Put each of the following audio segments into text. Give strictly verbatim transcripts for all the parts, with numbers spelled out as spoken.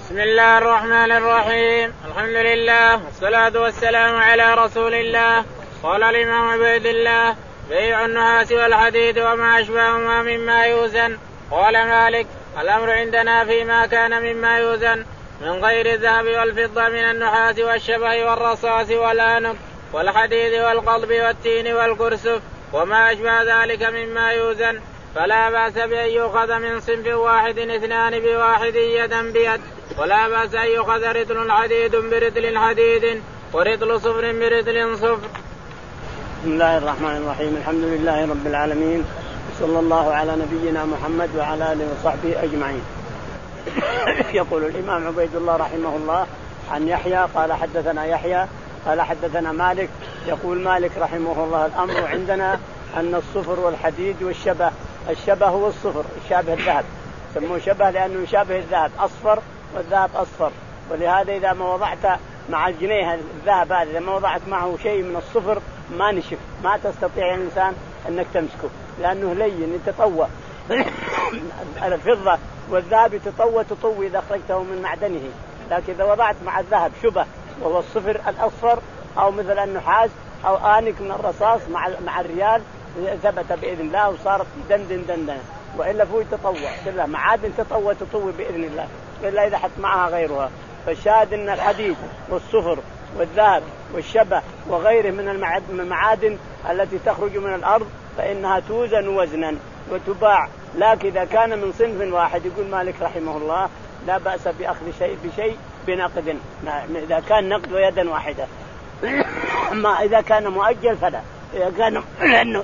بسم الله الرحمن الرحيم. الحمد لله والصلاة والسلام على رسول الله. قال الإمام عبيد الله: بيع النحاس والحديد وما أشبههما مما يوزن. قال مالك: الأمر عندنا فيما كان مما يوزن من غير الذهب والفضة من النحاس والشبه والرصاص والآنك والحديد والقضب والتين والكرسف وما أشبه ذلك مما يوزن، فلا بأس بأن يؤخذ من صنف واحد اثنان بواحد يدا بيد، ولا بأس أن يؤخذ رطل حديد برطل حديد ورطل صفر برطل صفر. بسم الله الرحمن الرحيم. الحمد لله رب العالمين، صلى الله على نبينا محمد وعلى آله وصحبه أجمعين. يقول الإمام عبيد الله رحمه الله عن يحيى قال حدثنا يحيى قال حدثنا مالك. يقول مالك رحمه الله: الأمر عندنا أن الصفر والحديد والشبه، الشبه هو الصفر يشابه الذهب، سموه شبه لأنه يشابه الذهب، أصفر والذهب أصفر، ولهذا إذا ما وضعت مع الجنيه الذهب هذا إذا ما وضعت معه شيء من الصفر ما نشف، ما تستطيع الإنسان أنك تمسكه لأنه لين يتطوى. الفضة والذهب يتطوى تطوي إذا أخرجته من معدنه، لكن إذا وضعت مع الذهب شبه وهو الصفر الأصفر أو مثل النحاس أو آنك من الرصاص مع مع الريال ثبت بإذن الله وصارت دندن دندن، وإلا فهو يتطوى كلها معادن تطوى تطوي بإذن الله إلا إذا حط معها غيرها. فالشاهد أن الحديد والصفر والذهب والشبه وغيره من المعادن التي تخرج من الأرض فإنها توزن وزنا وتباع، لكن إذا كان من صنف واحد يقول مالك رحمه الله لا بأس بأخذ شيء بشيء بنقد، إذا كان نقد ويدا واحدة. أما إذا كان مؤجل فلا، إذا كان لأنه,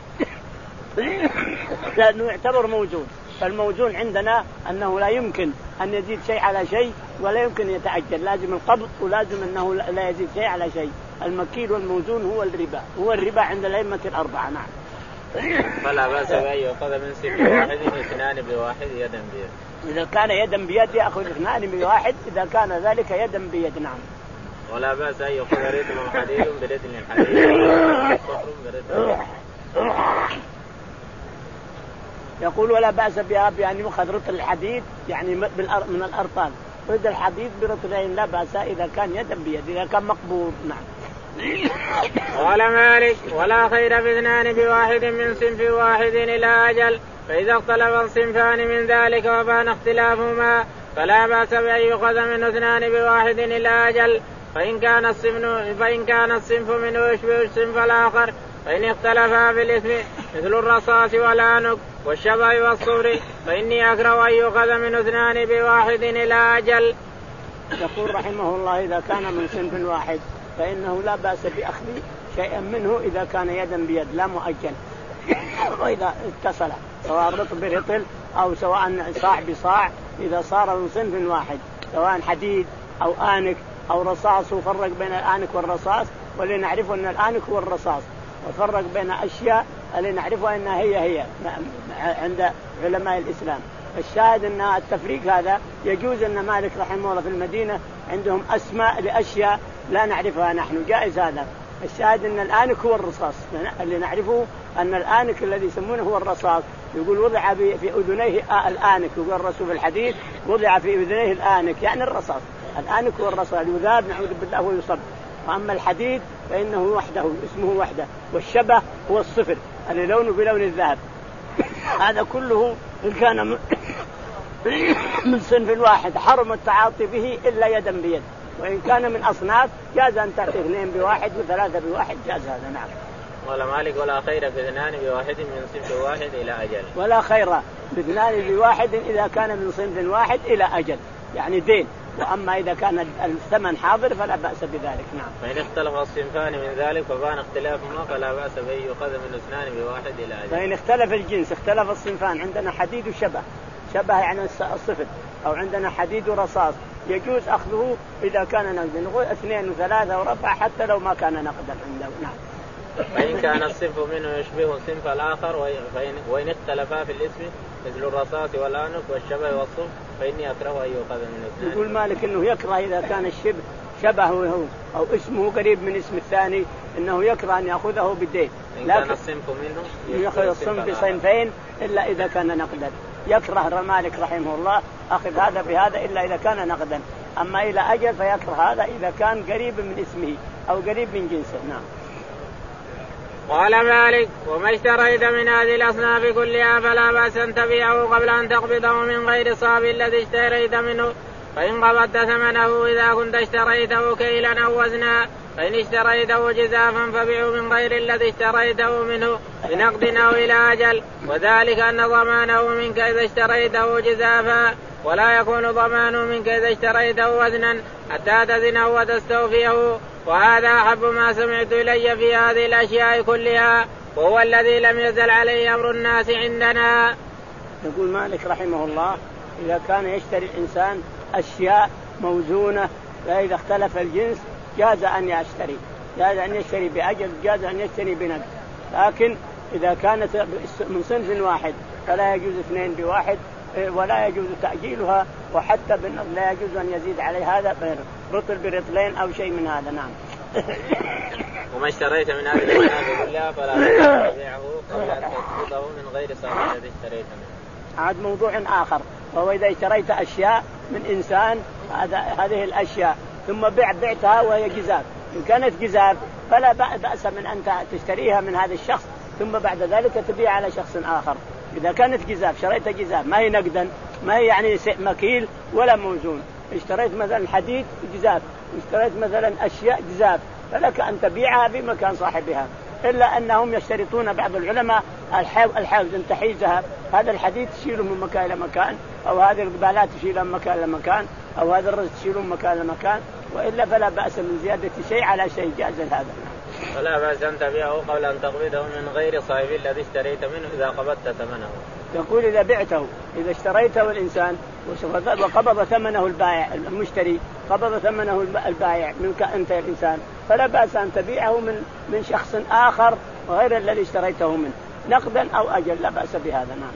لأنه يعتبر موزون، فالموزون عندنا أنه لا يمكن أن يزيد شيء على شيء ولا يمكن يتعجل، لازم القبض ولازم أنه لا يزيد شيء على شيء. المكيل والموزون هو الربا، هو الربا عند الأئمة الأربعة. نعم. فلا بأس بأن يأخذ من صنف واحد اثنان بواحد يدا بيد. إذا كان يدا بيد يأخذ اثنان بواحد، إذا كان ذلك يدا بيد. نعم. ولا بأس أن يأخذ رطل حديد برطل حديد صفر برطل. يقول ولا بأس بأن يأخذ رطل الحديد يعني من الأرطال، رطل الحديد برطلين لا بأس إذا كان يدا بيد، إذا كان مقبول. نعم. قال مالك: ولا خير في اثنان بواحد من صنف واحد إلى أجل، فإذا اختلف الصنفان من ذلك وبان اختلافهما فلا بأس بأن يؤخذ من اثنان بواحد إلى أجل، فإن كان الصنف فإن كان الصنف منه يشبه الصنف الآخر، فإن اختلفا في الاسم مثل الرصاص والآنك والشبه والصفر فإني أكره أن يؤخذ من اثنان بواحد إلى أجل. يقول رحمه الله: إذا كان من صنف واحد فإنه لا بأس بأخذ شيئا منه إذا كان يدا بيد لا مؤجل. وإذا اتصل سواء رطل برطل أو سواء صاع بصاع، إذا صار من صنف واحد سواء حديد أو آنك أو رصاص، وفرق بين الآنك والرصاص، ولنعرف أن الآنك هو الرصاص، وفرق بين أشياء اللي نعرفها أنها هي هي عند علماء الإسلام. الشاهد أن التفريق هذا يجوز، أن مالك رحمه الله في المدينة عندهم أسماء لأشياء لا نعرفها نحن، جائز هذا. الشاهد أن الآنك هو الرصاص، اللي نعرفه أن الآنك الذي يسمونه هو الرصاص. يقول وضع في أذنيه الآنك، يقول الرسول في الحديث وضع في أذنيه الآنك يعني الرصاص. الآنك هو الرصاص يذاب نعوذ بالله ويصب. وأما الحديد فإنه وحده اسمه وحده، والشبه هو الصفر اللي لونه بلون الذهب. هذا كله إن كان من صنف واحد حرم التعاطي به إلا يدا بيد، وإن كان من أصناف جاز أن تعطي اثنين بواحد وثلاثة بواحد، جاز هذا. نعم. ولا مالك: ولا خير في اثنان بواحد من صنف واحد إلى أجل. ولا خير في اثنان بواحد إذا كان من صنف واحد إلى أجل يعني دين، وأما إذا كان الثمن حاضر فلا بأس بذلك. نعم. فإن اختلف الصنفان من ذلك فبان اختلافهما فلا بأس بأن يؤخذ من اثنان بواحد إلى أجل. فإن اختلف الجنس اختلف الصنفان، عندنا حديد وشبه، شبه يعني الصفر، أو عندنا حديد ورصاص، يجوز أخذه إذا كان نقدا، نقول اثنين وثلاثة وربع حتى لو ما كان نقدا عنده. نعم. فإن كان الصنف منه يشبه الصنف الآخر وإن, وإن اختلفا في الاسم مثل الرصاص والآنك والشبه والصف فإني أكره أن يؤخذ من اثنان. يقول مالك إنه يكره إذا كان الشبه شبهه أو اسمه قريب من اسم الثاني إنه يكره أن يأخذه بالدين، لكن الصنف منه يأخذ الصنف بصنفين إلا إذا كان نقدا. يكره مالك رحمه الله أخذ هذا بهذا إلا إذا كان نقدا، أما إلى أجل فيكره هذا إذا كان قريب من اسمه أو قريب من جنسه. نعم. قال مالك وما اشتريت من هذه الأصناف كلها فلا بأس أن تبيعه قبل أن تقبضه من غير صاب الذي اشتريت منه، فإن قبضت ثمنه إذا كنت اشتريته كيلا أو وزنا، فإن اشتريته جزافا فبيعه من غير الذي اشتريته منه بنقد أو إلى أجل، وذلك أن ضمانه منك إذا اشتريته جزافا، ولا يكون ضمانه منك إذا اشتريته وزنا حتى تزنه وتستوفيه. وهذا أحب ما سمعت إلي في هذه الأشياء كلها، وهو الذي لم يزل عليه أمر الناس عندنا. يقول مالك رحمه الله إذا كان يشتري الإنسان أشياء موزونة فإذا اختلف الجنس جاز أن يشتري، جاز أن يشتري بأجل، جاز أن يشتري بنقد. لكن إذا كانت من صنف واحد فلا يجوز اثنين بواحد، ولا يجوز تأجيلها، وحتى بالنقد لا يجوز أن يزيد عليه هذا رطل برطلين أو شيء من هذا. نعم. وما اشتريت من هذه الأشياء كلها فلا تبيعه قبل أن تقبضه من غير صاحب الذي اشتريت منه. عاد موضوع آخر، وهو إذا اشتريت أشياء من إنسان هذه الأشياء ثم بيع بعتها وهي جزاف، إن كانت جزاف فلا بأس من أن تشتريها من هذا الشخص ثم بعد ذلك تبيع على شخص آخر. إذا كانت جزاف شريت جزاف ما هي نقدا، ما هي يعني مكيل ولا موزون، اشتريت مثلا حديد جزاف، اشتريت مثلا أشياء جزاف، فلك أن تبيعها في مكان صاحبها، إلا أنهم يشترطون بعض العلماء الحوز أن تحيزها، هذا الحديد تشيله من مكان إلى مكان، أو هذه القبالات تشيلها من مكان إلى مكان، أو هذا الرز تشيله من مكان إلى مكان، وإلا فلا بأس من زيادة شيء على شيء، جاز هذا. ولا بأس أن تبيعه قبل أن تقبضه من غير صاحب الذي اشتريت منه إذا قبضت ثمنه. يقول إذا بعته، إذا اشتريته الإنسان وقبض ثمنه البائع المشتري، قبض ثمنه البائع منك أنت الإنسان، فلا بأس أن تبيعه من من شخص آخر غير الذي اشتريته منه نقدا أو أجل، لا بأس بهذا. نعم.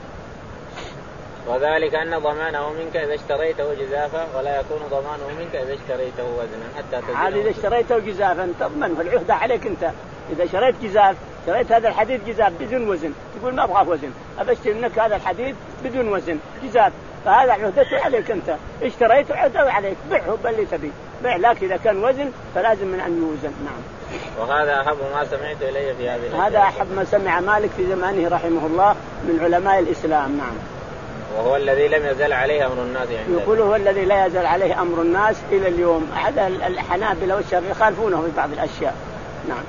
وذلك أن ضمانه منك إذا اشتريته جزافا، ولا يكون ضمانه منك إذا اشتريته وزنا حتى تزنه. عاد إذا اشتريته جزافا تضمن، فالعهدة عليك أنت. إذا شريت جزاف، شريت هذا الحديد جزاف بدون وزن، تقول ما أبغى وزن، أبشتري منك هذا الحديد بدون وزن جزاف، فهذا عهدته عليك أنت، اشتريته عهده عليك، بيعه باللي تبي بيع، لكن إذا كان وزن فلازم من أن يوزن. نعم. وهذا أحب ما سمعت إلي في هذه. هذا أحب ما سمع مالك في زمانه رحمه الله من علماء الإسلام. نعم. وهو الذي لم يزل عليه أمر الناس يعني. يقول هو الذي لا يزل عليه أمر الناس إلى اليوم. هذا الحنابلة والشافعية يخالفونه في بعض الأشياء. نعم.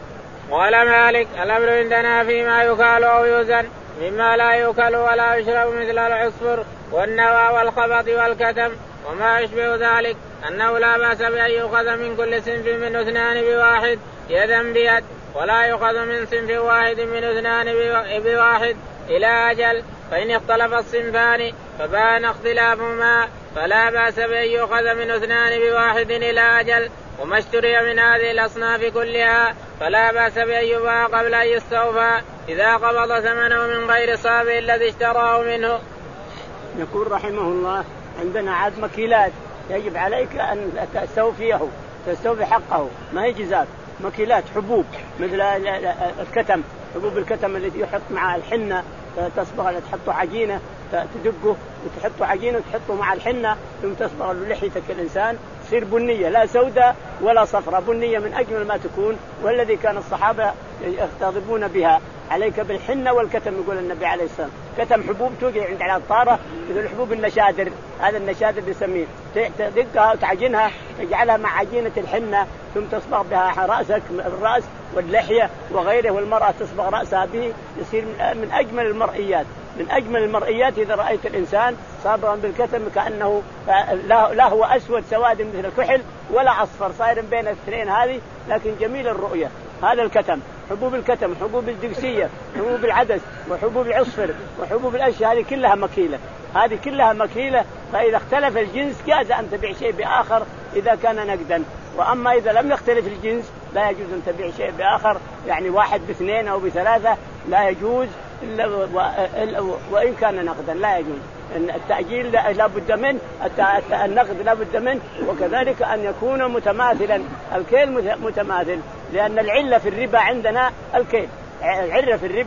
قال مالك الأمر عندنا فيما يكال أو يوزن مما لا يكال ولا يشرب مثل العصفر والنوى والخبط والكتم وما يشبه ذلك، أنه لا بأس بأن يؤخذ من كل صنف من اثنان بواحد يدا بيد، ولا يؤخذ من صنف واحد من اثنان بواحد إلى أجل، فإن اختلف الصنفان فبان اختلافهما فلا بأس بأن يؤخذ من اثنان بواحد إلى أجل. وما اشتري من هذه الأصناف كلها فلا بأس بأن يباع قبل أن يستوفى إذا قبض ثمنه من غير صابه الذي اشتراه منه. يقول رحمه الله عندنا عاد مكيلات يجب عليك أن تستوفيه، تستوفي حقه، ما هي جزاف، مكيلات حبوب مثل الكتم، حبوب الكتم التي يحط مع الحنة تصبغ، تحطه عجينة تدقه وتحطه عجينة وتحطه مع الحنة ثم تصبغ لحيتك الإنسان تصير بنية لا سوداء ولا صفراء، بنية من أجمل ما تكون، والذي كان الصحابة يغتضبون بها. عليك بالحنة والكتم يقول النبي عليه الصلاة والسلام، كتم حبوب توقع عند على الطارة مثل الحبوب النشادر، هذا النشادر بيسميه، تدقها وتعجنها تجعلها مع عجينة الحنة ثم تصبغ بها رأسك الرأس واللحية وغيره، والمرأة تصبغ رأسها به، يصير من أجمل المرئيات، من أجمل المرئيات إذا رأيت الإنسان صابغا بالكتم كأنه لا هو أسود سواد مثل الكحل ولا أصفر، صاير بين الاثنين هذه، لكن جميل الرؤية. هذا الكتم، حبوب الكتم، حبوب الدقسية، حبوب العدس وحبوب العصفر وحبوب الأشياء هذه كلها مكيلة، هذه كلها مكيلة، فإذا اختلف الجنس جاز أن تبيع شيء بآخر إذا كان نقدا، وأما إذا لم يختلف الجنس لا يجوز أن تبيع شيء بآخر، يعني واحد باثنين أو بثلاثة لا يجوز إلا وإن كان نقدا لا يجوز. التأجيل لا بد منه، النقد لا بد منه، وكذلك أن يكون متماثلا، الكيل متماثل، لأن العلة في الربا عندنا الكيل، العلة في الربا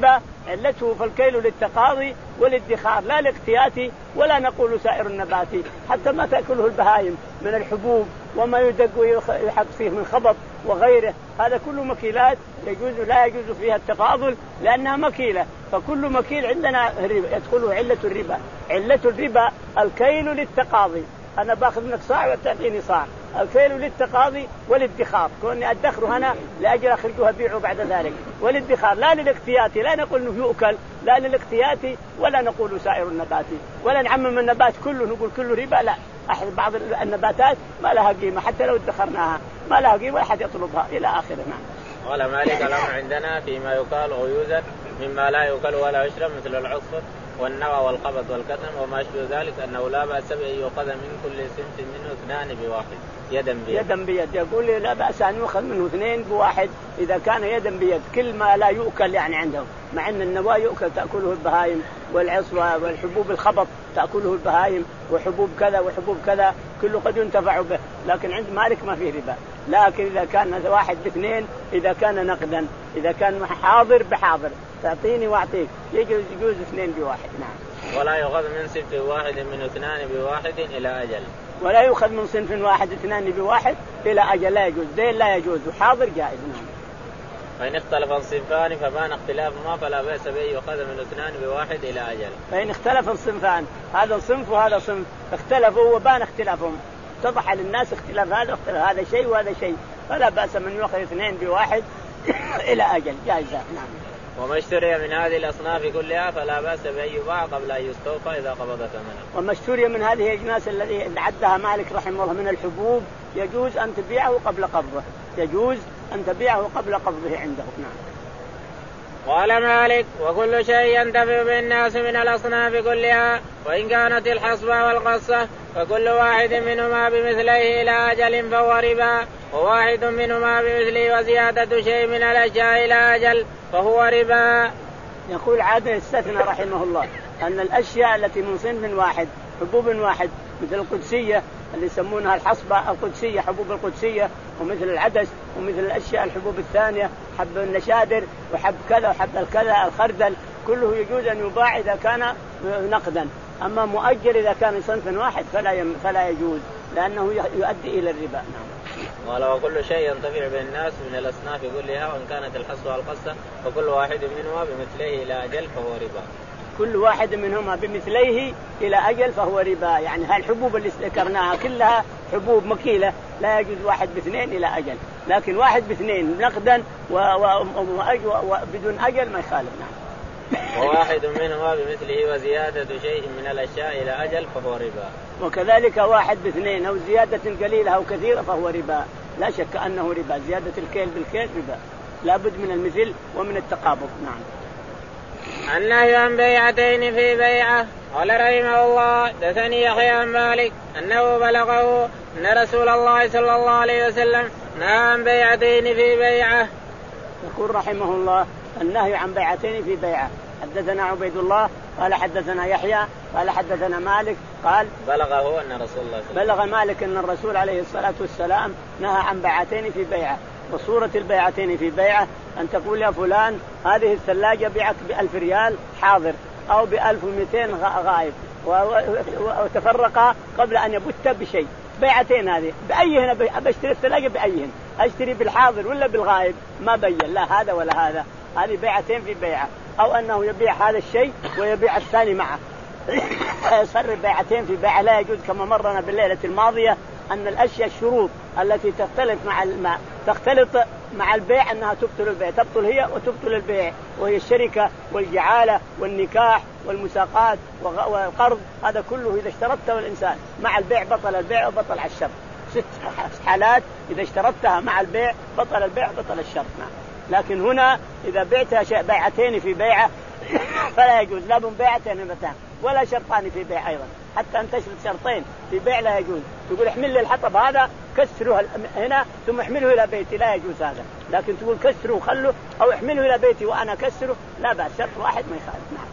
علته فالكيل للتقاضي والادخار لا لاقتياتي، ولا نقول سائر النبات حتى ما تأكله البهائم من الحبوب وما يدق ويحط فيه من خبط وغيره، هذا كله مكيلات يجوز لا يجوز فيها التفاضل لأنها مكيلة. فكل مكيل عندنا يدخله علة الربا. علة الربا الكيل للتقاضي، أنا باخذ منك صاع وتعطيني صاع، الكيل للتقاضي والادخار، كوني أدخر هنا لأجل أخرجها بيعه بعد ذلك، والادخار لا للاقتياتي، لا نقول إنه يؤكل، لا للاقتياتي، ولا نقول سائر النبات، ولا نعمم النبات كله نقول كله ربا، لا. أحد بعض النباتات ما لها قيمة حتى لو ادخرناها ما لها قيمة ولا أحد يطلبها إلى آخره. نعم. قال مالك الأمر عندنا فيما يقال غيوزا مما لا يؤكل ولا يشرب مثل العصفر والنوى والقبض والكتم وما يشبه ذلك أنه لا بأس بأن يؤخذ من كل سمت منه اثنان بواحد يدا بيد. يدا بيد يقول لي لا بأس أن يؤخذ منه اثنين بواحد إذا كان يدا بيد. كل ما لا يؤكل يعني عندهم، مع أن النوى يؤكل تأكله البهائم، والعصوة والحبوب الخبط تأكله البهائم، وحبوب كذا وحبوب كذا كله قد ينتفع به، لكن عند مالك ما فيه ربا. لكن إذا كان واحد باثنين، إذا كان نقدا، إذا كان حاضر بحاضر تعطيني واعطيك يجوز يجوز اثنين بواحد. نعم. ولا يؤخذ من صنف واحد من اثنان بواحد إلى أجل. ولا يؤخذ من صنف واحد اثنان بواحد إلى أجل، لا يجوز، دين لا يجوز، وحاضر جائز. نعم. فإن اختلف الصنفان فبان اختلافهما فلا بأس بأن يؤخذ من اثنان بواحد إلى أجل. فإن اختلف الصنفان، هذا صنف وهذا صنف، اختلفوا وبان اختلافهم، اتضح للناس اختلاف هذا اختلاف هذا شيء وهذا شيء، فلا بأس من يؤخذ اثنين بواحد إلى أجل، جائزة. نعم. وما اشتري من هذه الأصناف كلها فلا بأس بأن يباع قبل أن يستوفى إذا قبض ثمنه. وما اشتري من هذه الأجناس الذي عدها مالك رحمه الله من الحبوب يجوز أن تبيعه قبل قبضه، يجوز أن تبيعه قبل قبضه عنده. نعم. قال مالك وكل شيء ينتفع بالناس من الأصناف كلها وإن كانت الحصبة والقصة فكل واحد منهما بمثله إلى أجل فهو ربا، وواحد منهما بمثله وزيادة شيء من الأشياء إلى أجل فهو ربا. يقول عادة استثنى رحمه الله أن الأشياء التي من صنف واحد حبوب واحد مثل القدسية اللي يسمونها الحصبة القدسية، حبوب القدسية، ومثل العدس، ومثل الأشياء الحبوب الثانية حب النشادر وحب كذا وحب الكذا الخردل، كله يجوز أن يباع إذا كان نقدا. أما مؤجل إذا كان صنف واحد فلا يم فلا يجوز لأنه يؤدي إلى الربا. نعم. قال وكل شيء ينتفع بالناس من الأصناف كلها وإن كانت الحصبة والقصة فكل واحد منهما بمثله إلى أجل فهو ربا. كل واحد منهما بمثليه إلى أجل فهو ربا، يعني هالحبوب اللي ذكرناها كلها حبوب مكيلة لا يجوز واحد باثنين إلى أجل، لكن واحد باثنين نقدا وبدون أجل ما يخالف. نعم. وواحد منهما بمثله وزيادة شيء من الأشياء إلى أجل فهو ربا. وكذلك واحد باثنين أو زيادة قليلة أو كثيرة فهو ربا، لا شك أنه ربا، زيادة الكيل بالكيل ربا، لابد من المثل ومن التقابض. نعم. النهي عن بيعتين في بيعة. قال رحمه الله دثني يحيى عن مالك أنه بلغه أن رسول الله صلى الله عليه وسلم نهى عن بيعتين في بيعة. يقول رحمه الله النهي عن بيعتين في بيعة. حدثنا عبيد الله قال حدثنا يحيى قال حدثنا مالك قال بلغه أن رسول الله بلغ مالك أن الرسول عليه الصلاة والسلام نهى عن بيعتين في بيعة. وصورة البيعتين في بيعة أن تقول يا فلان هذه الثلاجة بيعك بألف ريال حاضر أو بألف ومئتين غائب وتفرقا قبل أن يبت بشيء. بيعتين هذه بأيهن بشتري الثلاجة بأيهن، أشتري بالحاضر ولا بالغائب ما بين لا هذا ولا هذا، هذه بيعتين في بيعة. أو أنه يبيع هذا الشيء ويبيع الثاني معه يصير بيعتين في بيعة لا يجوز. كما مرنا بالليلة الماضية أن الأشياء الشروط التي تختلف مع الماء تختلط مع البيع أنها تبطل البيع، تبطل هي وتبطل البيع، وهي الشركة والجعالة والنكاح والمساقات والقرض، هذا كله إذا اشترطته الإنسان مع البيع بطل البيع وبطل على الشرط. ست حالات إذا اشترطتها مع البيع بطل البيع بطل الشرط. لكن هنا إذا بعتها بيعتين في بيعة فلا يجوز، لا من بيعتين متان ولا شرطان في بيع أيضا، حتى أن تشرط شرطين في بيع لا يجوز. تقول احمل لي الحطب هذا كسره هنا ثم احمله إلى بيتي لا يجوز هذا، لكن تقول كسره وخله أو احمله إلى بيتي وأنا كسره لا بأس، شرط واحد ما يخالف. نعم.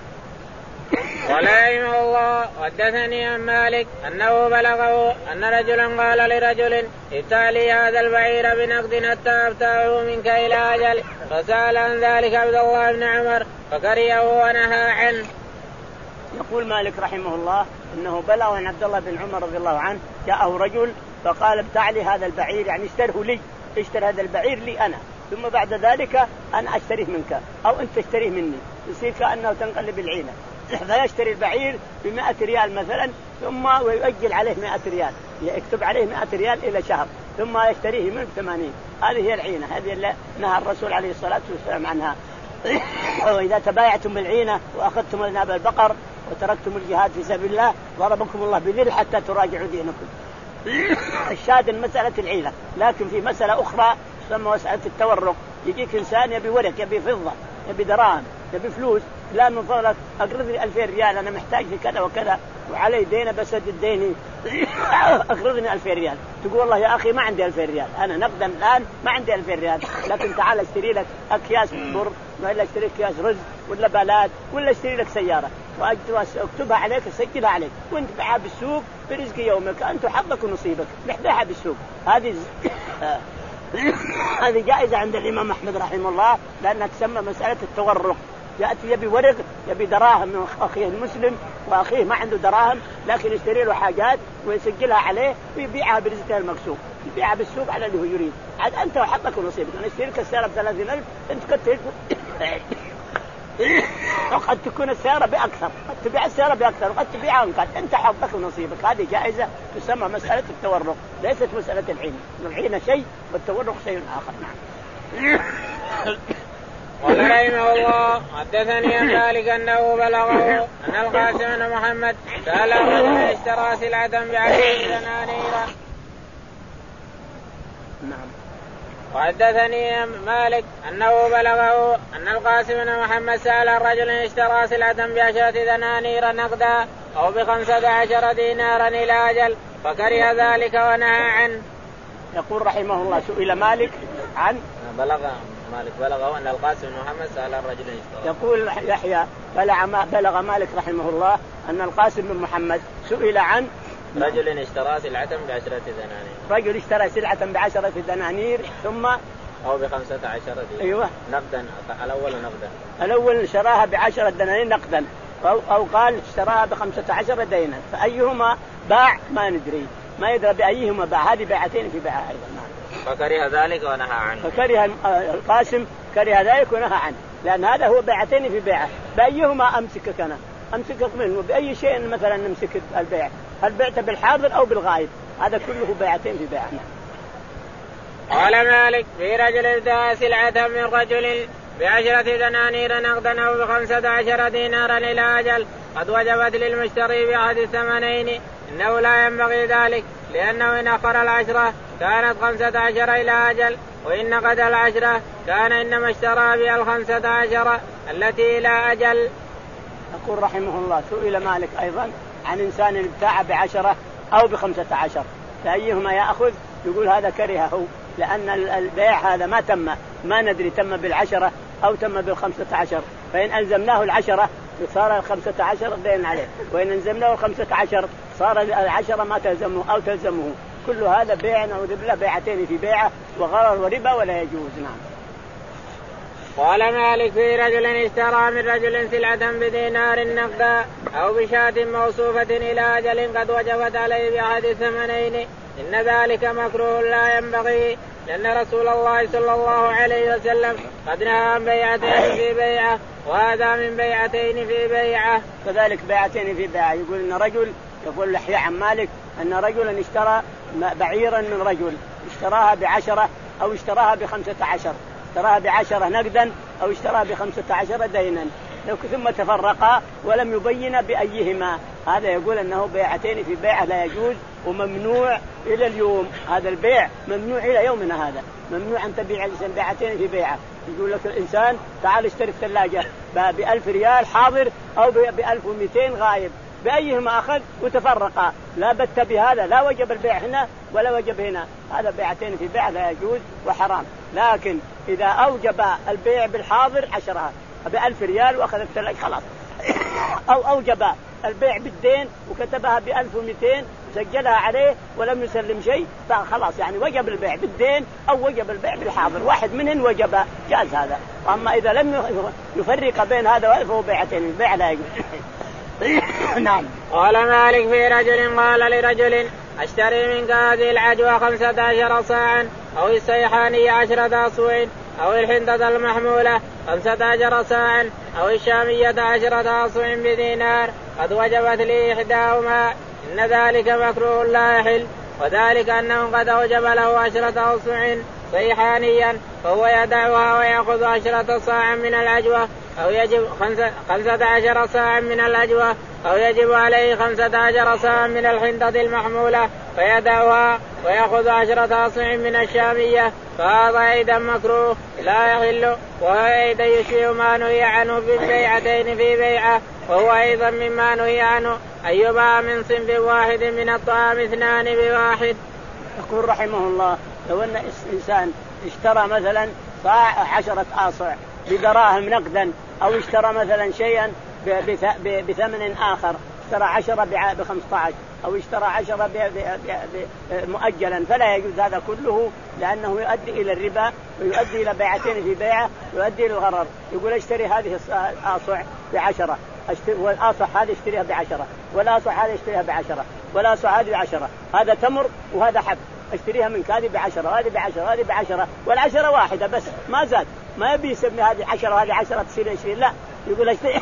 قال رحمه الله حدثني عن مالك أنه بلغه أن رجلا قال لرجل ابتع لي هذا البعير بنقد حتى أبتعه منك إلى أجل فسأل عن ذلك عبد الله بن عمر فكرهه ونهى عنه. يقول مالك رحمه الله انه بلغ عن عبد الله بن عمر رضي الله عنه جاءه رجل فقال ابتع لي هذا البعير، يعني اشتره لي، اشتري هذا البعير لي انا، ثم بعد ذلك انا اشتريه منك او انت تشتريه مني، يصير كانه تنقلب العينه. فيشتري البعير بمائة ريال مثلا ثم ويؤجل عليه مائة ريال، يكتب عليه مائة ريال الى شهر ثم يشتريه منه ثمانين. هذه هي العينه، هذه اللي نهى الرسول عليه الصلاه والسلام عنها. وإذا تبايعتم بالعينة وأخذتم أذناب البقر وتركتم الجهاد في سبيل الله ضربكم الله بذل حتى تراجعوا دينكم. الشاهد مسألة العينة. لكن في مسألة أخرى تسمى مسألة التورق، يجيك إنسان يبي ورق، يبي فضة، يبي دراهم، يبي فلوس، لا من فضلك أقرضني ألفين ريال أنا محتاج في كذا وكذا وعلي دين بسدد ديني أقرضني ألفين ريال. تقول والله يا أخي ما عندي ألفين ريال، أنا نقدا الآن ما عندي ألفين ريال، لكن تعال اشتري لك أكياس بر ولا اشتري أكياس رز ولا بلاد ولا اشتري لك سيارة واكتبها عليك اسجلها عليك وانت بيعها بالسوق برزق يومك، أنت حظك ونصيبك بيعها بالسوق. هذه هذه جائزة عند الإمام أحمد رحمه الله لأنها تسمى مسألة التورق. يأتي يبي ورق، يبي دراهم من أخيه المسلم وأخيه ما عنده دراهم لكن يشتري له حاجات ويسجلها عليه ويبيعها برزقه المكسوب، يبيعها بالسوق على اللي هو يريد. عاد أنت وحظك ونصيبك. أنا اشتري لك السيارة بثلاثين ألف أنت قد وقد تكون السيارة بأكثر، قد تبيع السيارة بأكثر وقد تبيعها أنقاذ، أنت حظك ونصيبك. هذه جائزة تسمى مسألة التورق، ليست مسألة العين. العين شيء والتورق شيء آخر. نعم. قال رحمه الله حدثني عن مالك أنه بلغه أن القاسم بن محمد سأل رجل اشترى سلعة بعشرة دنانير. نعم. وحدثني مالك أنه بلغه أن القاسم بن محمد سأل الرجل اشترى سلعة بعشرة دنانير نقدا أو بخمسة عشر دينارا إلى أجل فكره ذلك ونهى عنه. يقول رحمه الله سئل مالك عن بلغ مالك بلغه أن القاسم بن محمد سأل الرجل اشترى. يقول يحيى بلغ مالك رحمه الله أن القاسم بن محمد سئل عن رجل اشترى سلعة بعشرة دنانير. رجل اشترى سلعة بعشرة دنانير ثم أو بخمسة عشر دينار. أيوة. نقدا الأول نقدا. الأول شراها بعشرة دنانير نقدا أو, أو قال اشتراها بخمسة عشر دينا، فأيهما باع ما ندري، ما يدري بأيهما باع. هذه بيعتين في بيعة أيضا. فكره ذلك ونهى عنه. فكره القاسم كره ذلك ونهى عنه لأن هذا هو بيعتين في بيعة، بأيهما أمسكك أنا أمسكك منه بأي شيء مثلا نمسك البيع، هل بعت بالحاضر أو بالغائب؟ هذا كله بيعتين في بيعة. قال مالك في رجل ادعى سلعة من رجل بعشرة دنانير نقدا أو بخمسة عشر دينارا إلى أجل قد وجبت للمشتري بأحد الثمنين إنه لا ينبغي ذلك لأنه إن أخر العشرة كانت خمسة عشر إلى أجل وإن قد العشرة كان إنما اشترى بها الخمسة عشر التي إلى أجل. يقول رحمه الله سئل مالك أيضا عن إنسان ابتاع بعشرة أو بخمسة عشر فأيهما يأخذ؟ يقول هذا كرهه لأن البيع هذا ما تم، ما ندري تم بالعشرة أو تم بالخمسة عشر، فإن ألزمناه العشرة صار الخمسة عشر دين عليه، وإن ألزمناه الخمسة عشر صار العشرة ما تلزمه أو تلزمه. كل هذا بيع نعوذ بالله بيعتين في بيعة وغرر وربا ولا يجوز. نعم. قال مالك في رجل اشترى من رجل سلعة بدينار نقدا أو بشاة موصوفة إلى أجل قد وجبت عليه بأحد الثمنين إن ذلك مكروه لا ينبغي لأن رسول الله صلى الله عليه وسلم قد نهى عن بيعتين في بيعة وهذا من بيعتين في بيعة. كذلك بيعتين في بيعة. يقول إن رجل يقول يحيى عن مالك أن رجلا اشترى بعيرا من رجل اشتراها بعشرة أو اشتراها بخمسة عشر، اشتراها بعشرة نقدا أو اشتراها بخمسة عشر دينا ثم تفرقا ولم يبين بأيهما. هذا يقول أنه بيعتين في بيعة لا يجوز وممنوع إلى اليوم. هذا البيع ممنوع إلى يومنا هذا، ممنوع أن تبيع بيعتين في بيعة. يقول لك الإنسان تعال اشتري الثلاجة بألف ريال حاضر أو بألف ومئتين غايب، بأيهما أخذ وتفرقا لا بت بهذا، لا وجب البيع هنا ولا وجب هنا. هذا بيعتين في بيع لا يجوز وحرام. لكن إذا أوجب البيع بالحاضر عشرة بألف ريال وأخذ الثلاجة خلاص، أو أوجب البيع بالدين وكتبها بألف ومئتين وسجلها عليه ولم يسلم شيء فخلاص يعني وجب البيع بالدين أو وجب البيع بالحاضر، واحد منهن وجب جاز هذا. أما إذا لم يفرق بين هذا وهذا فهو بيعتين، البيع لا يجوز. نعم. قال مالك في رجل قال لرجل اشتري منك هذه العجوة خمسة عشر صاعا أو السيحانية عشرة أصوع أو الحنطة المحمولة خمسة عشر صاعا أو الشامية عشرة أصوع بدينار قد وجبت لي إحداهما إن ذلك مكروه لا يحل، وذلك أنه قد أوجب له عشرة أصوع صيحانيا فهو يدعها ويأخذ عشرة صاعا من العجوة أو يجب خمسة, خمسة عشر صاعا من العجوة أو يجب عليه خمسة عشر صاعا من الحنطة المحمولة فيدعها ويأخذ عشرة أصوع من الشامية، فهذا أيضا مكروه لا يحل، وهو أيضا يشبه ما نهي عنه في البيعتين في بيعة، وهو أيضا مما نهي عنه أن يباع من صنف واحد من الطعام اثنان بواحد. يقول رحمه الله لو أن إنسان اشترى مثلا صاع عشرة آصع بدراهم نقدا أو اشترى مثلا شيئا بثمن آخر، اشترى عشرة بخمسة عشر أو اشترى عشرة مؤجلا فلا يجوز هذا كله، لأنه يؤدي إلى الربا ويؤدي إلى بيعتين في بيعة ويؤدي إلى الغرر. يقول اشتري هذه الآصع بعشرة والآصع هذه اشتريها بعشرة والآصع هذه اشتريها بعشرة والآصع هذه بعشرة، هذا تمر وهذا حب اشتريها منك هذه بعشرة وهذه بعشرة وهذه بعشرة والعشرة واحدة بس ما زاد، ما يبي يسمي هذه عشرة وهذه عشرة تصير عشرين، لا يقول اشتري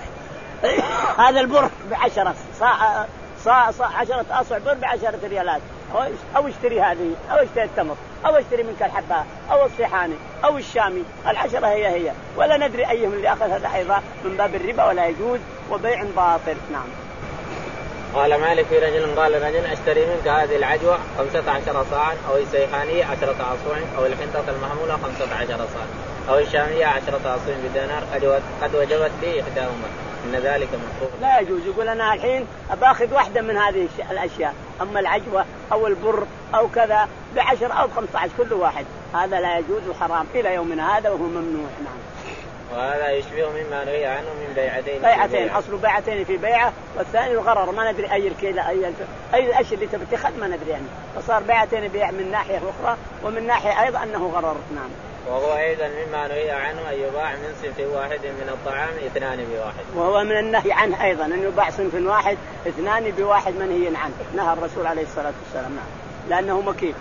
هذا البر بعشرة صاع صاع صاع عشرة أصع بر بعشرة ريالات، أو اشتري هذه أو اشتري التمر أو اشتري منك الحبة أو الصيحاني أو الشامي، العشرة هي هي ولا ندري أيهم اللي أخذ هذا أيضا من باب الربا ولا يجوز وبيع باطل. نعم. قال مالك في رجل قال رجل اشتري منك هذه العجوة خمسة عشر صاعا أو السيحانية عشرة أصوع أو الحنطة المحمولة خمسة عشر صاعا أو الشامية عشرة أصوع بدينار قد وجبت لي إحداهما إن ذلك مكروه لا يجوز. يقول أنا الحين أباخذ واحدة من هذه الأشياء، أما العجوة أو البر أو كذا بعشر أو خمسة عشر كل واحد، هذا لا يجوز وحرام إلى يومنا هذا وهو ممنوع. نعم. وهذا يشبه مما نهي عنه من بيعتين بيعتين أصل بيعتين في بيعة والثاني الغرر ما ندري أي الكيلة أي أي الأشياء اللي تبتخد ما ندري يعني، فصار بيعتين بيع من ناحية أخرى ومن ناحية أيضا أنه غرر. نعم. وهو أيضا مما نهي عنه أن يباع من صنف واحد من الطعام اثنان بواحد، وهو من النهي عنه أيضا أن يباع صنف واحد اثنان بواحد منهي عنه، نهى الرسول عليه الصلاة والسلام. نعم. لأنه مكيف.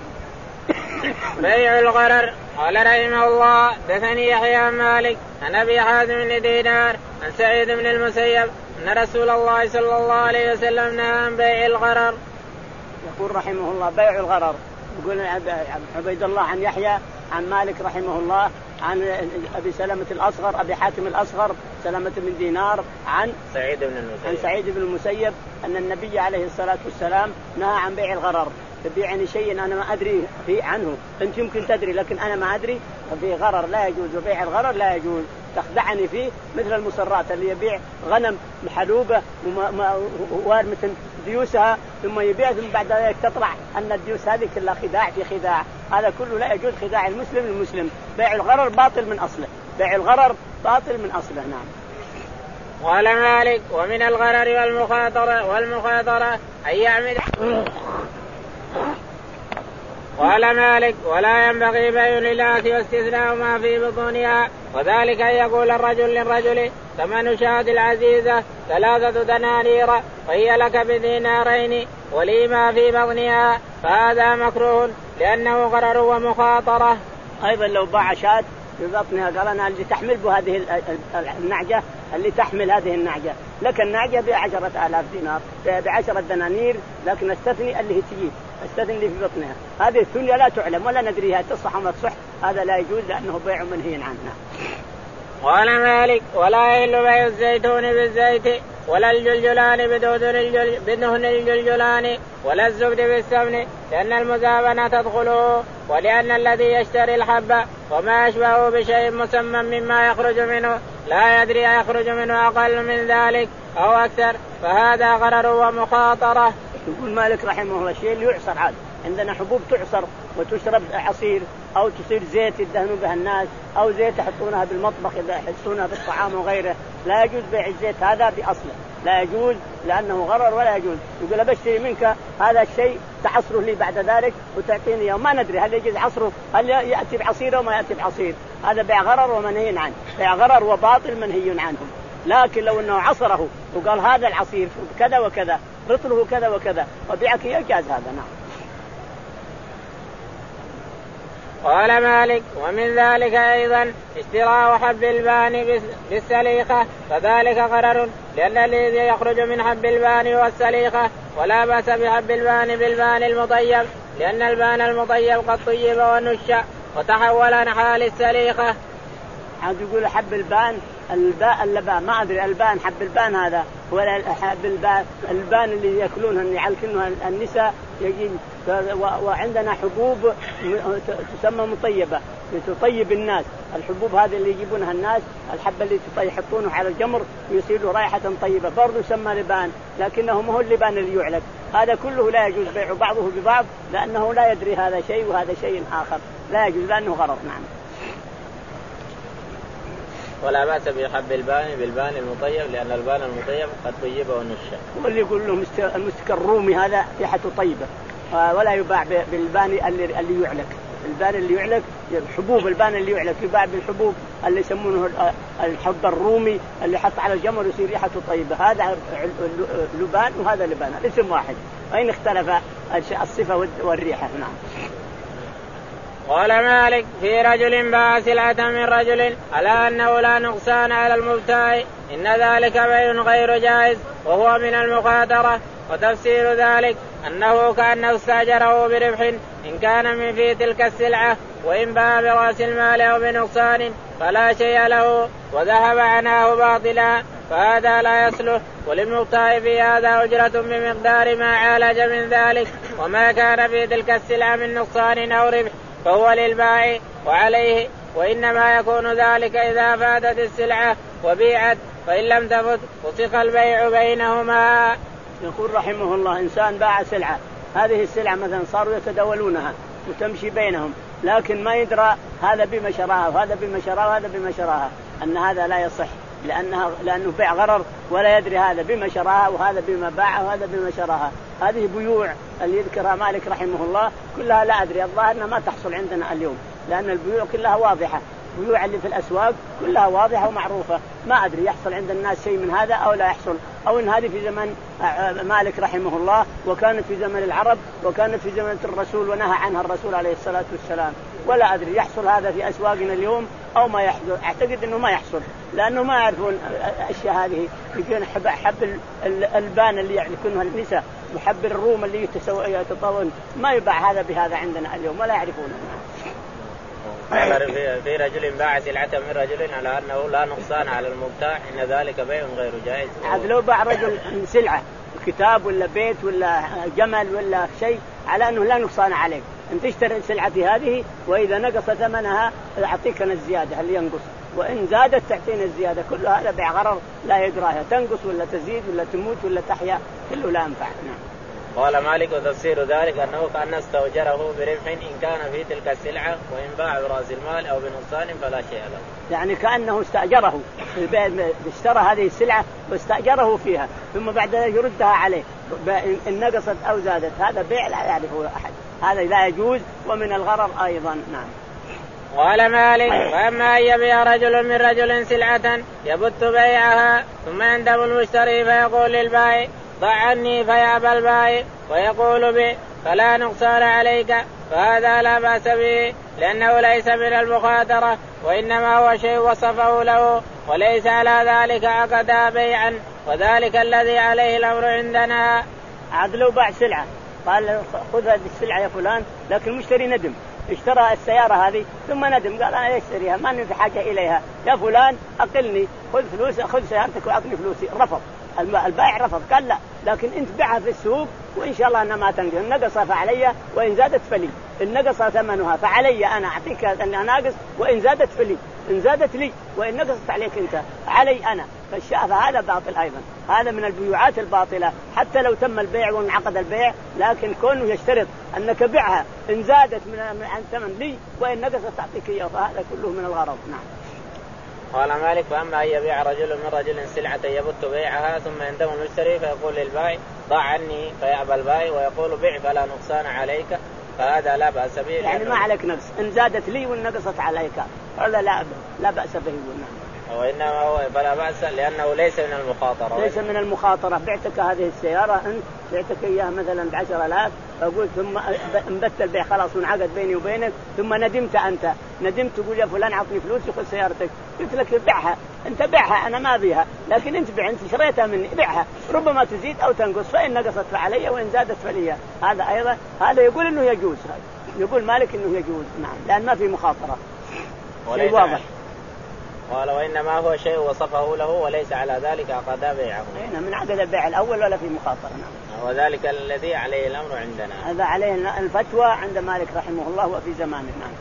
بيع الغرر. قال رحمه الله دثني يحيى عن مالك عن أبي حازم بن دينار عن سعيد بن المسيب أن رسول الله صلى الله عليه وسلم نهى عن بيع الغرر. يقول رحمه الله بيع الغرر. يقول عبيد الله عن يحيى عن مالك رحمه الله عن أبي سلمة الأصغر أبي حاتم الأصغر سلمة بن دينار عن سعيد بن المسيب عن سعيد بن المسيب أن النبي عليه الصلاة والسلام نهى عن بيع الغرر. تبيعني شيء أنا ما أدري في عنه، أنت يمكن تدري لكن أنا ما أدري، ففي غرر لا يجوز وبيع الغرر لا يجوز. تخدعني فيه مثل المسرات اللي يبيع غنم محلوبة وارمة ديوسها ثم يبيع ثم بعد ذلك تطلع أن الديوس هذه كلها خداع في خداع، هذا كله لا يجوز، خداع المسلم المسلم. بيع الغرر باطل من أصله، بيع الغرر باطل من أصله. نعم. قال مالك ومن الغرر والمخاطرة والمخاطرة أن يعمد. قال مالك ولا ينبغي بيع الإلاث واستثناء ما في بطونها، وذلك أن يقول الرجل للرجل ثمن شاة العزيزة ثلاثة دنانير وهي لك بدينارين ولي ما في بطنها، فهذا مكروه لأنه غرر ومخاطرة. أيضا لو باع شاة في بطنها قال أنا اللي تحمل بهذه النعجة اللي تحمل هذه النعجة لك النعجة بعشرة آلاف دينار بعشرة دنانير، لكن استثني اللي هي تجيب استثني اللي في بطنها، هذه الثنية لا تعلم ولا ندريها تصح وما تصح، هذا لا يجوز لأنه بيع منهي عنه. قال مالك ولا يحل بيع الزيتون بالزيت ولا الجلجلان بدهن الجلجلان ولا الزبد بالسمن، لأن المزابنة تدخله، ولأن الذي يشتري الحب وما يشبهه بشيء مسمى مما يخرج منه لا يدري يخرج منه أقل من ذلك أو أكثر، فهذا غرر ومخاطرة. يقول مالك رحمه الله الشيء اللي يعصر عاد، عندنا حبوب تعصر وتشرب عصير أو تصير زيت يدهنوا بها الناس أو زيت يحطونها بالمطبخ إذا يحطونها بالطعام وغيره، لا يجوز بيع الزيت هذا بأصله، لا يجوز لأنه غرر ولا يجوز. يقول بشتري منك هذا الشيء تعصره لي بعد ذلك وتعطيني يوم، ما ندري هل يجوز عصره، هل يأتي بعصير أو ما يأتي بعصير، هذا بيع غرر ومنهي عنه، بيع غرر وباطل منهي عنه. لكن لو أنه عصره وقال هذا العصير كذا وكذا رطله كذا وكذا وبيعك يجاز هذا. نعم. قال مالك ومن ذلك أيضا اشتراء حب البان بالسليقة فذلك غرر، لأن الذي يخرج من حب البان والسليقة، ولا بأس بحب البان بالبان المطيب، لأن البان المطيب قد طيب ونشأ وتحول عن حال السليقة. عاد يقول حب البان الباء اللبان، ما أدري البان حب البان هذا ولا حب البان البان اللي يأكلونها اللي يعلكنها النساء يجي. وعندنا حبوب تسمى مطيبة تطيب الناس، الحبوب هذه اللي يجيبونها الناس الحبة اللي يحطونه على الجمر ويصير له رائحة طيبة برضو يسمى لبان، لكنه ما هو اللبان اللي يعلك، هذا كله لا يجوز بيع بعضه ببعض لأنه لا يدري هذا شيء وهذا شيء آخر، لا يجوز لأنه غرر. نعم. ولا بأس بحب البان بالبان المطيب، لأن البان المطيب قد طيب ونشأ. واللي يقول له المسك الرومي هذا ريحته طيبة ولا يباع بالبان اللي اللي يعلك، البان اللي يعلك حبوب البان اللي يعلك يباع بالحبوب اللي يسمونه الحب الرومي اللي حط على الجمر يصير ريحته طيبة، هذا لبان وهذا لبان الاسم واحد، وإن اختلف الصفة والريحة. نعم. قال مالك في رجل باع سلعة من رجل على أنه لا نقصان على المبتاع إن ذلك بيع غير جائز وهو من المخاطرة، وتفسير ذلك أنه كأنه استأجره بربح إن كان من في تلك السلعة، وإن باع برأس المال أو بنقصان فلا شيء له وذهب عناه باطلا فهذا لا يصلح، وللمبتاع في هذا أجرة بمقدار ما عالج من ذلك، وما كان في تلك السلعة من نقصان أو ربح فهو للبائع وعليه، وإنما يكون ذلك إذا فاتت السلعة وبيعت، فإن لم تفت فسخ البيع بينهما. يقول رحمه الله إنسان باع سلعة، هذه السلعة مثلا صاروا يتداولونها وتمشي بينهم، لكن ما يدرى هذا بما شراها وهذا بما شراها وهذا بما شراها، أن هذا لا يصح لأنها لأنه بيع غرر، ولا يدري هذا بما شراها وهذا بما باع وهذا بما شراها. هذه بيوع اللي يذكرها مالك رحمه الله كلها لا أدري، الظاهر أنها ما تحصل عندنا اليوم لأن البيوع كلها واضحة، بيوع اللي في الأسواق كلها واضحة ومعروفة، ما أدري يحصل عند الناس شيء من هذا أو لا يحصل، أو إن هذه في زمن مالك رحمه الله وكانت في زمن العرب وكانت في زمن الرسول ونهى عنها الرسول عليه الصلاة والسلام، ولا أدري يحصل هذا في أسواقنا اليوم أو ما يحصل، أعتقد أنه ما يحصل لأنه ما يعرفون الأشياء هذه، يمكن حب حب البان اللي يعني يكونها النساء وحب الروم اللي يتطاول ما يباع هذا بهذا عندنا اليوم ولا يعرفونه. في رجل باع سلعة من رجل على أنه لا نقصان على المبتاع إن ذلك بيع غير جائز. عاد لو باع رجل سلعة كتاب ولا بيت ولا جمل ولا شيء على أنه لا نقصان عليك، أن تشتري سلعتي هذه وإذا نقص ثمنها أعطيك الزيادة اللي ينقص، وإن زادت تعطينا الزيادة، كل هذا بيع غرر لا يدراها، تنقص ولا تزيد ولا تموت ولا تحيا كله لا ينفع. نعم. قال مالك وتفسير ذلك أنه كأن استأجره بربح إن كان في تلك السلعة، وإن باع برأس المال أو بنقصان فلا شيء له. يعني كأنه استأجره اشترى هذه السلعة واستأجره فيها ثم بعد ذلك يردها عليه إن نقصت أو زادت، هذا بيع لا يعرفه أحد، هذا لا يجوز ومن الغرر أيضا. نعم. قال مالك وأما أن يبيع رجل من رجل سلعة يبت بيعها ثم يندم المشتري فيقول للبائع ضع عني فيأبى البائع ويقول به فلا نقصان عليك، فهذا لا بأس به لأنه ليس من المخاطرة، وإنما هو شيء وصفه له وليس على ذلك عقدا بيعا، وذلك الذي عليه الأمر عندنا. عاد لو باع سلعة قال خذ هذه السلعة يا فلان، لكن المشتري ندم، اشترى السيارة هذه ثم ندم قال أنا أشتريها ما في حاجة إليها، يا فلان أقلني خذ فلوس خذ سيارتك وأعطني فلوسي، رفض البائع رفض قال لا، لكن أنت بيعها في السوق وإن شاء الله أنها ما تنقص، إن نقص فعلي وإن زادت فلي، إن نقص ثمنها فعلي أنا أعطيك أنها ناقص وإن زادت فلي، إن زادت لي وإن نقصت عليك أنت علي أنا، فالشاء فهذا باطل أيضا، هذا من البيوعات الباطلة حتى لو تم البيع وانعقد البيع، لكن كونه يشترط أنك بيعها إن زادت من عن ثمن لي وإن نقصت تعطيك إياه، فهذا كله من الغرض. نعم. قال مالك فأما أن يبيع رجل من رجل سلعة يبت بيعها ثم يندم المشتري فيقول للبائع ضع عني، فيأبى البائع ويقول بيع فلا نقصان عليك، فهذا لا بأس به، يعني ما عليك نقص إن زادت لي وإن نقصت عليك، هذا لا لا بأس به. وإنما هو فلا بأس لأنه ليس من المخاطرة. ليس من المخاطرة. بعتك هذه السيارة أنت بعتك إياها مثلا بعشر آلاف، فقلت ثم انبت البيع خلاص وانعقد بيني وبينك، ثم ندمت أنت ندمت تقول يا فلان عطني فلوس خذ سيارتك، قلت لك بيعها أنت بيعها أنا ما بيها، لكن أنت بيع أنت شريتها مني بيعها، ربما تزيد أو تنقص، فإن نقصت فعلي وإن زادت فلي. هذا أيضا هذا يقول إنه يجوز، هذا يقول مالك إنه يجوز. نعم لأن ما في مخاطرة، شيء واضح. قال وإنما هو شيء وصفه له وليس على ذلك عقد بيعه. هنا من عقد البيع الأول ولا في مخاطرة. نعم. وذلك الذي عليه الأمر عندنا. هذا عليه الفتوى عند مالك رحمه الله وفي زمانه. نعم.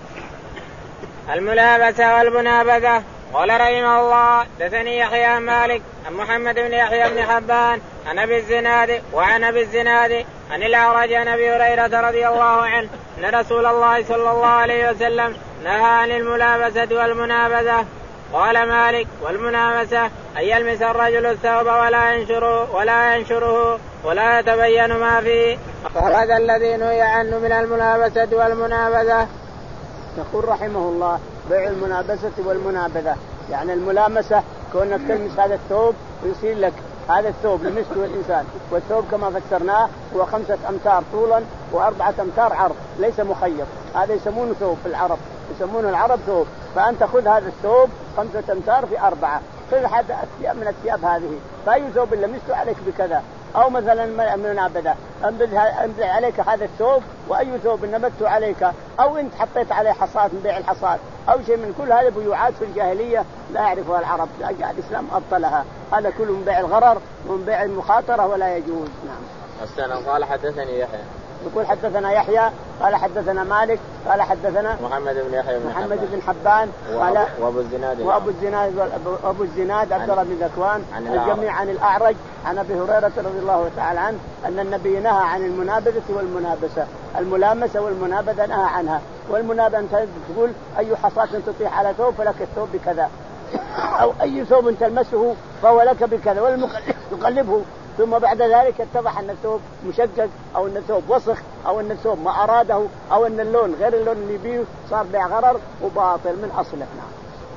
الملابسة والمنابذة. قال رحمه الله دثني يحيى مالك عن محمد بن يحيى بن حبان عن أبي الزناد وعن أبي الزناد عن الأعرج عن أبي هريرة رضي الله عنه أن رسول الله صلى الله عليه وسلم نهى عن الملابسة والمنابذة. قال مالك والمنامسة أن يلمس الرجل الثوب ولا ينشره ولا ينشره ولا يتبين ما فيه. فهذا الذي نهي عنه من الملابسة والمنابذة. يقول رحمه الله بيع الملابسة والمنابذة، يعني الملامسة كونك تلمس هذا الثوب ويصير لك هذا الثوب لمسته الإنسان، والثوب كما فسرناه هو خمسة أمتار طولا وأربعة أمتار عرض ليس مخيط، هذا يسمونه ثوب في العرب، يسمونه العرب ثوب. فأنت خذ هذا الثوب خمسة أمتار في أربعة، خذ حتى أثياب من الثياب هذه، فأي ثوب اللي لمسته عليك بكذا، أو مثلا منابذة أنبذ عليك هذا الثوب، وأي ثوب نبته عليك، أو أنت حطيت عليه حصاد من بيع الحصاد أو شيء من كل هذه بيوعات في الجاهلية لا يعرفها العرب، جاء الإسلام أبطلها، هذا كله من بيع الغرر ومن بيع المخاطرة ولا يجوز. نعم. السنة قال حدثني يحيى. يقول حدثنا يحيى قال حدثنا مالك قال حدثنا محمد بن يحيى بن محمد بن حبان قال وابو الزناد وابو الزناد وابو الزناد عبد الله بن ذكوان الجميع عن الأعرج عن ابي هريرة رضي الله تعالى عنه ان النبي نهى عن المنابذة والمنابسة. الملامسة والمنابذة نهى عنها. والمنابذة انت تقول اي حصاة تطيح على ثوب فلك الثوب بكذا، او اي ثوب تلمسه فهو لك بكذا، والمقلبه ثم بعد ذلك اتضح أن الثوب مشقق أو أن الثوب وسخ أو أن الثوب ما أراده أو أن اللون غير اللون اللي بيه، صار بيع غرر وباطل من أصله. نعم.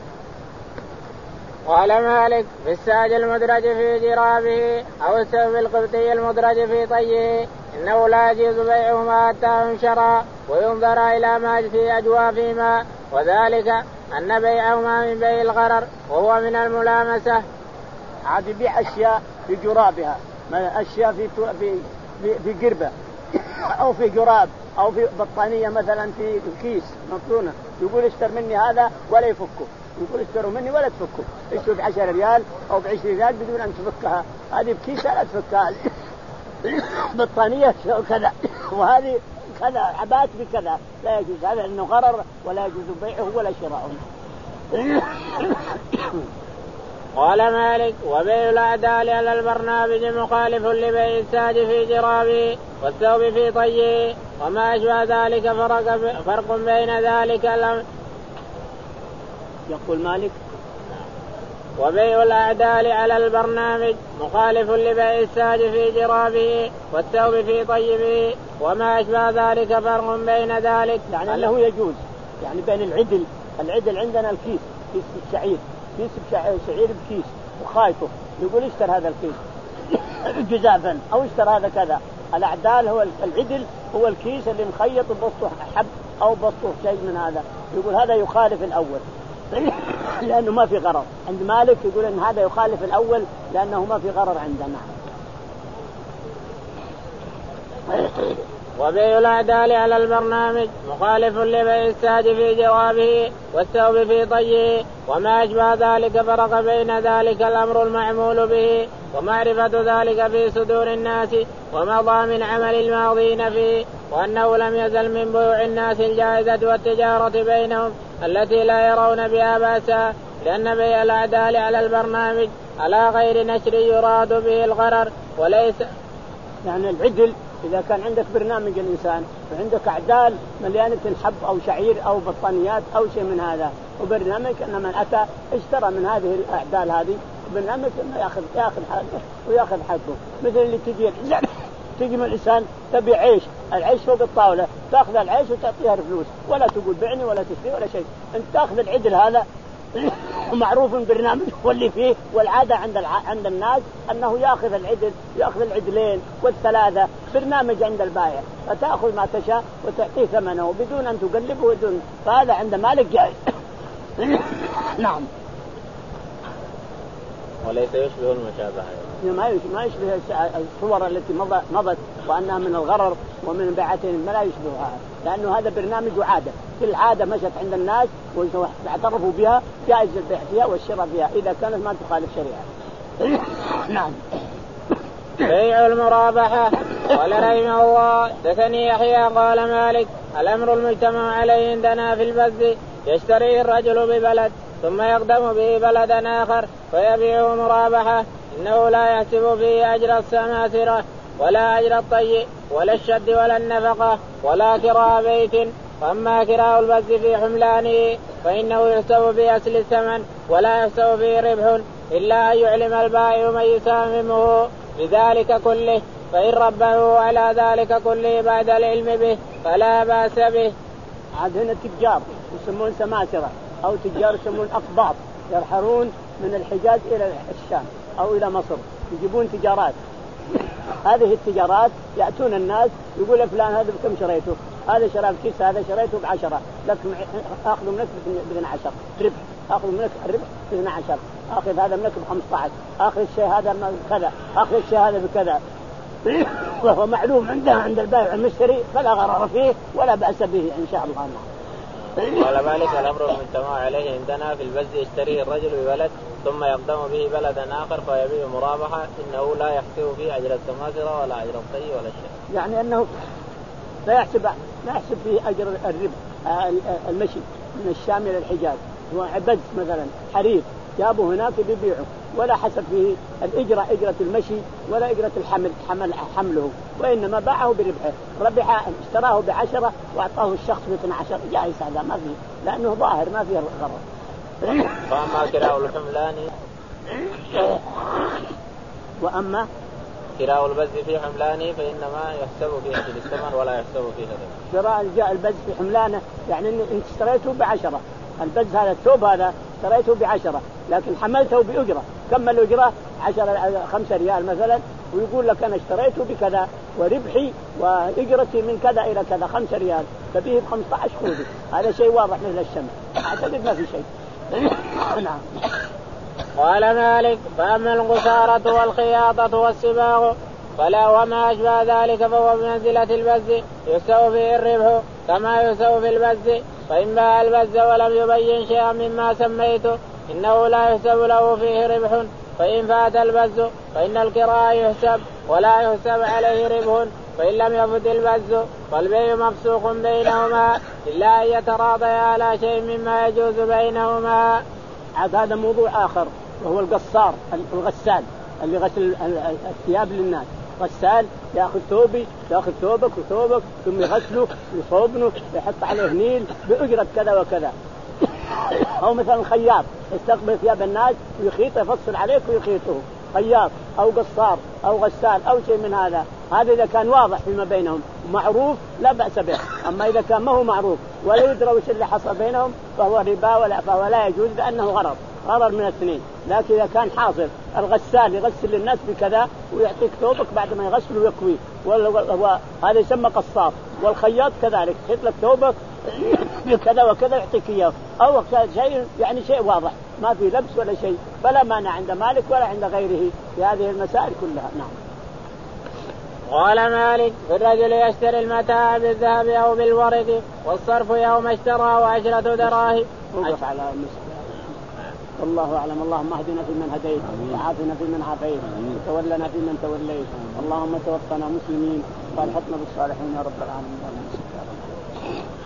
قال مالك في الساج المدرج في جرابه أو الثوب القبطي المدرج في طيه إنه لا يجوز بيعهما حتى ينشرا وينظر إلى ما في أجوافهما، وذلك أن بيعهما من بيع الغرر وهو من الملامسة. عاد يبيع أشياء في جرابها، أشياء في في في قربة أو في جراب أو في بطانية مثلا في كيس مطلونة، يقول اشتر مني هذا ولا يفكه، يقول اشتروا مني ولا تفكه، اشتروا بعشرة ريال أو بعشرين ريال بدون أن تفكها، هذه بكيسة لا تفكها، بطانية كذا وهذه كذا عبات بكذا، لا يجوز هذا لأنه غرر ولا يجوز بيعه ولا شراؤه. قال مالك وبيع الأعدال على البرنامج مخالف لبيع الساج في جرابه والثوب في طيه وما أشبه ذلك، فرق, فرق بين ذلك الأمر. يقول مالك وبيع الأعدال على البرنامج مخالف لبيع الساج في جرابه والثوب في طيبه وما أشبه ذلك، فرق بين ذلك، يعني أنه يجوز، يعني بين العدل، العدل عندنا الكيس كيس الشعير، كيس شعير بكيس وخايطه، يقول اشتر هذا الكيس جزافا أو اشتر هذا كذا. الأعدال هو العدل، هو الكيس اللي مخيط بسطه حب أو بسطه شيء من هذا، يقول هذا يخالف الأول لأنه ما في غرر. عند مالك يقول أن هذا يخالف الأول لأنه ما في غرر عندنا. وبيع الأعدال على البرنامج مخالف لبيع الساج في جوابه والثوب في طيه وما أشبه ذلك، فرق بين ذلك الأمر المعمول به ومعرفة ذلك في صدور الناس ومضى من عمل الماضين فيه، وأنه لم يزل من بيوع الناس الجائزة والتجارة بينهم التي لا يرون بها بأسا، لأن بيع الأعدال على البرنامج على غير نشر يراد به الغرر وليس. يعني العدل إذا كان عندك برنامج الإنسان وعندك أعدال مليانة حب أو شعير أو بطانيات أو شيء من هذا وبرنامج أن من أتى اشترى من هذه الأعدال هذه برنامج أنه يأخذ يأخذ حقه ويأخذ حقه. مثل اللي تجي تجي من الإنسان تبي عيش، العيش فوق الطاولة، تأخذ العيش وتعطيها الفلوس ولا تقول بعني ولا تشتري ولا شيء. أنت تأخذ العدل هذا معروف برنامج واللي فيه والعادة عند الع... عند الناس أنه يأخذ العدل يأخذ العدلين والثلاثة برنامج عند البائع، فتأخذ ما تشاء وتعطيه ثمنه بدون أن تقلبه بدون، فهذا عند مالك جائز. نعم. وليس يشبه المشابهة، ما ما يشبه الصور التي مضت وأنها من الغرر ومن بيعتهم، ما لا يشبهها، لأنه هذا برنامج وعادة، كل عادة مشت عند الناس واعترفوا بها جائز البيع فيها والشراء فيها إذا كانت ما تخالف شريعة. نعم. بيع المرابحة. قال رحمه الله دثني يحيى قال مالك الأمر المجتمع عليه عندنا في البز يشتريه الرجل ببلد ثم يقدم به بلدا آخر فيبيعه مرابحة، إنه لا يحسب فيه أجر السماسرة ولا أجر الطي ولا الشد ولا النفقة ولا كراء بيت. فأما كراء البز في حملانه فإنه يحسب في أصل الثمن ولا يحسب فيه ربح إلا أن يعلم البائع من يساممه بذلك كله، فإن ربه على ذلك كله بعد العلم به فلا بأس به. عاد هنا تجار يسمون سماسرة أو تجار يسمون أقباط يرحلون من الحجاز إلى الشام أو إلى مصر يجيبون تجارات. هذه التجارات يأتون الناس يقول فلان هذا بكم شريته، هذا شراب كيس هذا شريته بعشرة لكن أخذ منك باثنى عشر ربح، أخذ منك الربح باثنى عشر، أخذ هذا منك بخمسة عشر، أخذ الشيء هذا بكذا، أخذ الشيء هذا بكذا، وهو معلوم عنده عند البائع المشتري فلا غرر فيه ولا بأس به إن شاء الله. قال مالك الأمر المجتمع عليه عندنا في البز يشتريه الرجل ببلد ثم يقدم به بلدا آخر فيبيع مرابحة، إنه لا يحسب فيه أجر السماسرة ولا أجر الطي ولا شيء. يعني أنه لا يحسب لا يحسب فيه أجر الربح المشي من الشام إلى الحجاز، هو عبد مثلا حرير جابوا هناك بيبيعه ولا حسب فيه الإجرة إجرة المشي ولا إجرة الحمل حمل حمله، وإنما باعه بربحه، ربح اشتراه بعشرة وأعطاه الشخص باثنى عشر جائز، هذا ما فيه لأنه ظاهر ما فيه غرر. فأما كراء الحملان وأما كراء البز في حملانه فإنما يحسب فيه أجل الثمن ولا يحسب فيه هذا. شراء جاء البز في حملانه يعني إن اشتريته بعشرة، البز هذا الثوب هذا اشتريته بعشرة لكن حملته بأجرة، كم الأجرة؟ عشرة خمسة ريال مثلا، ويقول لك أنا اشتريته بكذا وربحي وإجرتي من كذا إلى كذا خمسة ريال فبيه بخمسة عشر خذي، هذا شيء واضح مثل الشمس، أعتقد ما في شيء. نعم. قال مالك فأما الغسارة والخياطة والصباغ فلا وما أشبه ذلك فهو بمنزلة البز يسوي فيه الربح كما يسوي في البز، فإن باع البز ولم يبين شيئا مما سميته إنه لا يحسب له فيه ربح، فإن فات البز فإن الكراء يحسب ولا يحسب عليه ربح، فإن لم يفت البز فالبيع مفسوق بينهما إلا أن يتراضيا على شيء مما يجوز بينهما. هذا موضوع آخر وهو القصار الغسال اللي غسل الثياب للناس، غسال ياخذ ثوبي ياخذ ثوبك وثوبك ثم يغسله يصوبنه يحط عليه نيل بأجرة كذا وكذا. أو مثلا خياط يستقبل ثياب الناس ويخيط يفصل عليك ويخيطه، خياط أو قصار أو غسال أو شيء من هذا، هذا إذا كان واضح فيما بينهم معروف لا بأس به، أما إذا كان ما هو معروف ولا يدرى وش اللي حصل بينهم فهو ربا ولا فهو لا يجوز لأنه غرر غرر من الاثنين. لكن إذا كان حاصل الغسال يغسل للناس بكذا ويعطيك ثوبك بعد ما يغسل ويكوي هذا يسمى قصار، والخياط كذلك يحط لك ثوبك بكذا وكذا يعطيك إياه، أو شيء يعني شيء واضح ما في لبس ولا شيء، فلا مانع عند مالك ولا عند غيره في هذه المسائل كلها. نعم. قال مالك الرجل يشتري المتاع بالذهب أو بالورق والصرف يوم اشترى وعشرة دراهم. وقف على المسألة. والله أعلم. اللهم اهدنا فيمن هديت وعافنا فيمن عافيت وتولنا فيمن توليت، اللهم توفنا مسلمين والحقنا بالصالحين يا رب العالمين.